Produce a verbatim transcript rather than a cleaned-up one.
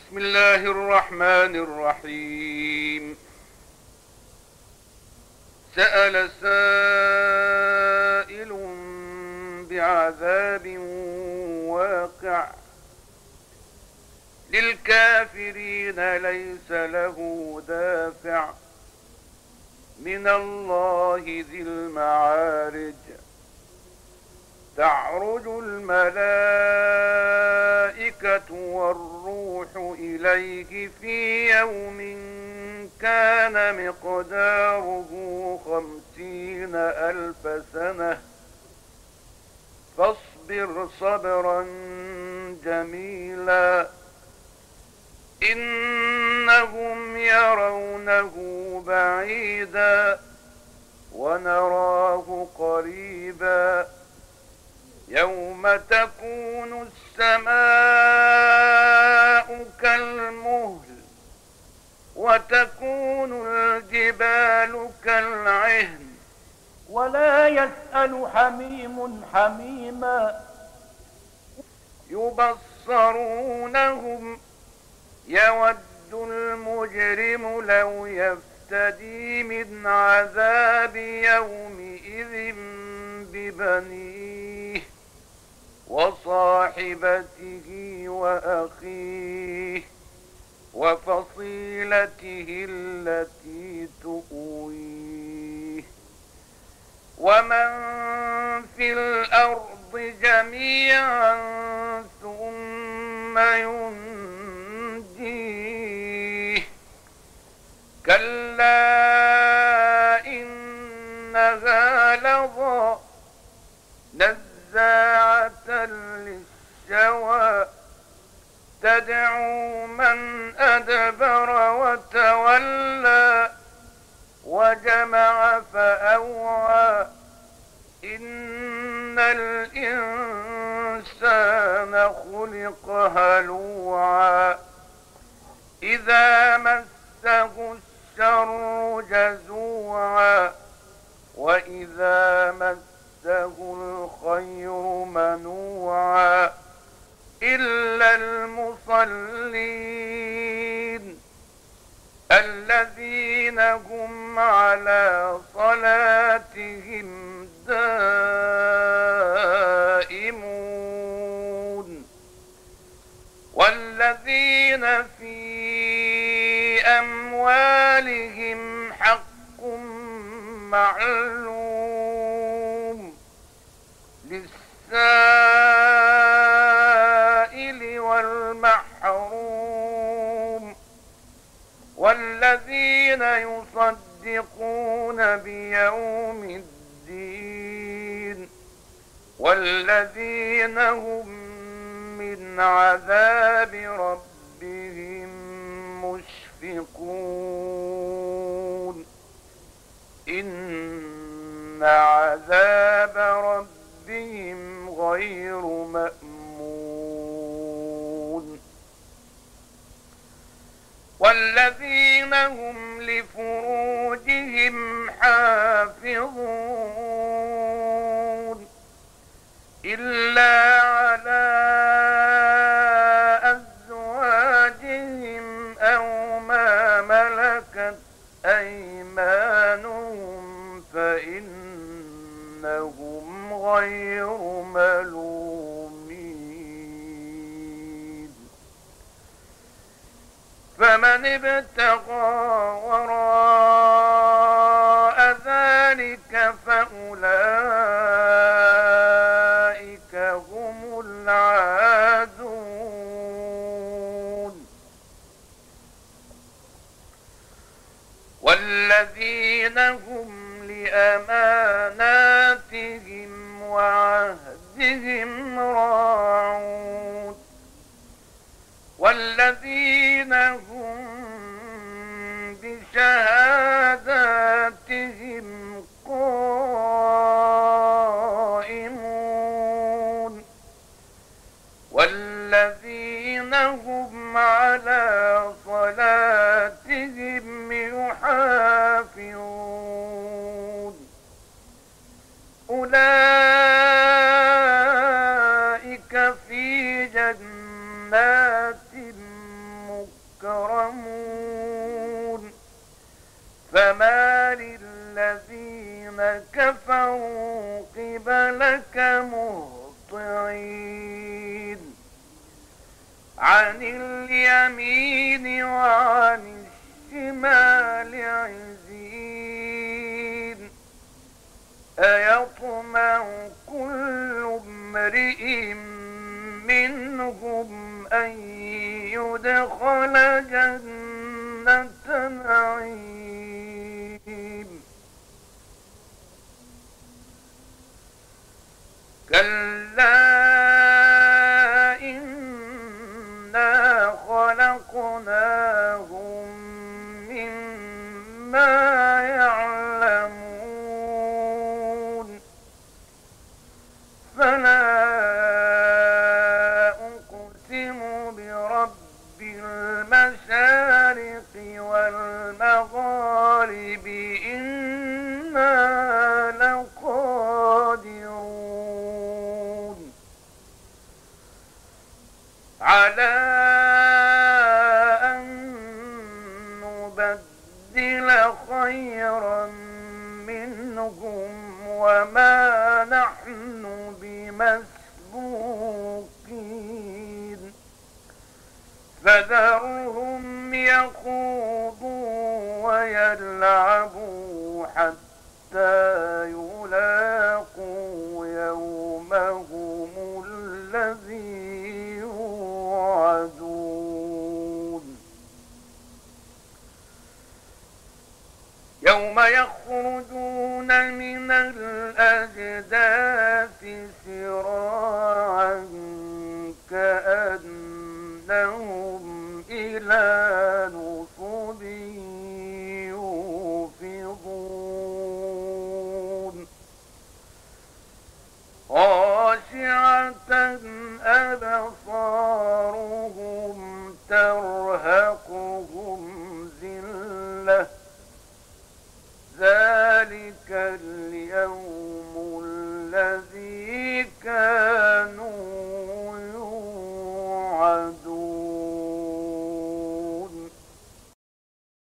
بسم الله الرحمن الرحيم. سأل سائل بعذاب واقع للكافرين ليس له دافع من الله ذي المعارج. تعرج الملائكة والروح إليه في يوم كان مقداره خمسين ألف سنة فاصبر صبرا جميلا إنهم يرونه بعيدا ونراه قريبا يوم تكون السماء كالمهل وتكون الجبال كالعهن ولا يسأل حميم حميما يبصرونهم يود المجرم لو يفتدي من عذاب يومئذ ببنيه وصاحبته وأخيه وفصيلته التي تؤويه ومن في الأرض جميعا ثم ينجيه كلا إنها لظى نزاعة للشوى تدعو من أدبر وتولى وجمع فأوعى إن الإنسان خلق هلوعا إذا مسه الشر جزوعا وإذا مسه الخير منوعا إلا المصلين الذين هم على صلاتهم دائمون والذين في أموالهم حق معلوم للسائل والمحروم والذين يصدقون بيوم الدين والذين هم من عذاب ربهم مشفقون إن عذاب ربهم غير مأمون والذين هم لفروجهم حافظون إلا على أزواجهم أو ما ملكت أيمانهم فإنهم غير ملومين فمن ابتغى وراء ذلك فأولئك هم العادون والذين هم لأماناتهم وعهدهم راعون والذين هم بشهاداتهم قائمون والذين هم على صلاتهم يحافظون أولئك في جنات مكرمون فمال الذين كفروا قبلك مهطعين عن اليمين وعن الشمال عزين أيطمع كل امرئ منهم أن يدخل جنة نعيم كلا إنا خلقناهم مما يعلمون فلا أقسم برب المشارق والمغارب إنا لقادرون على أن نبدل خيرا منهم وما نحن بمسبوقين فذرهم يخوضوا ويلعبوا حتى يلاقوا يومهم الذي يوعدون يوم يخرجون من الأجداث سراعا كأنهم إلى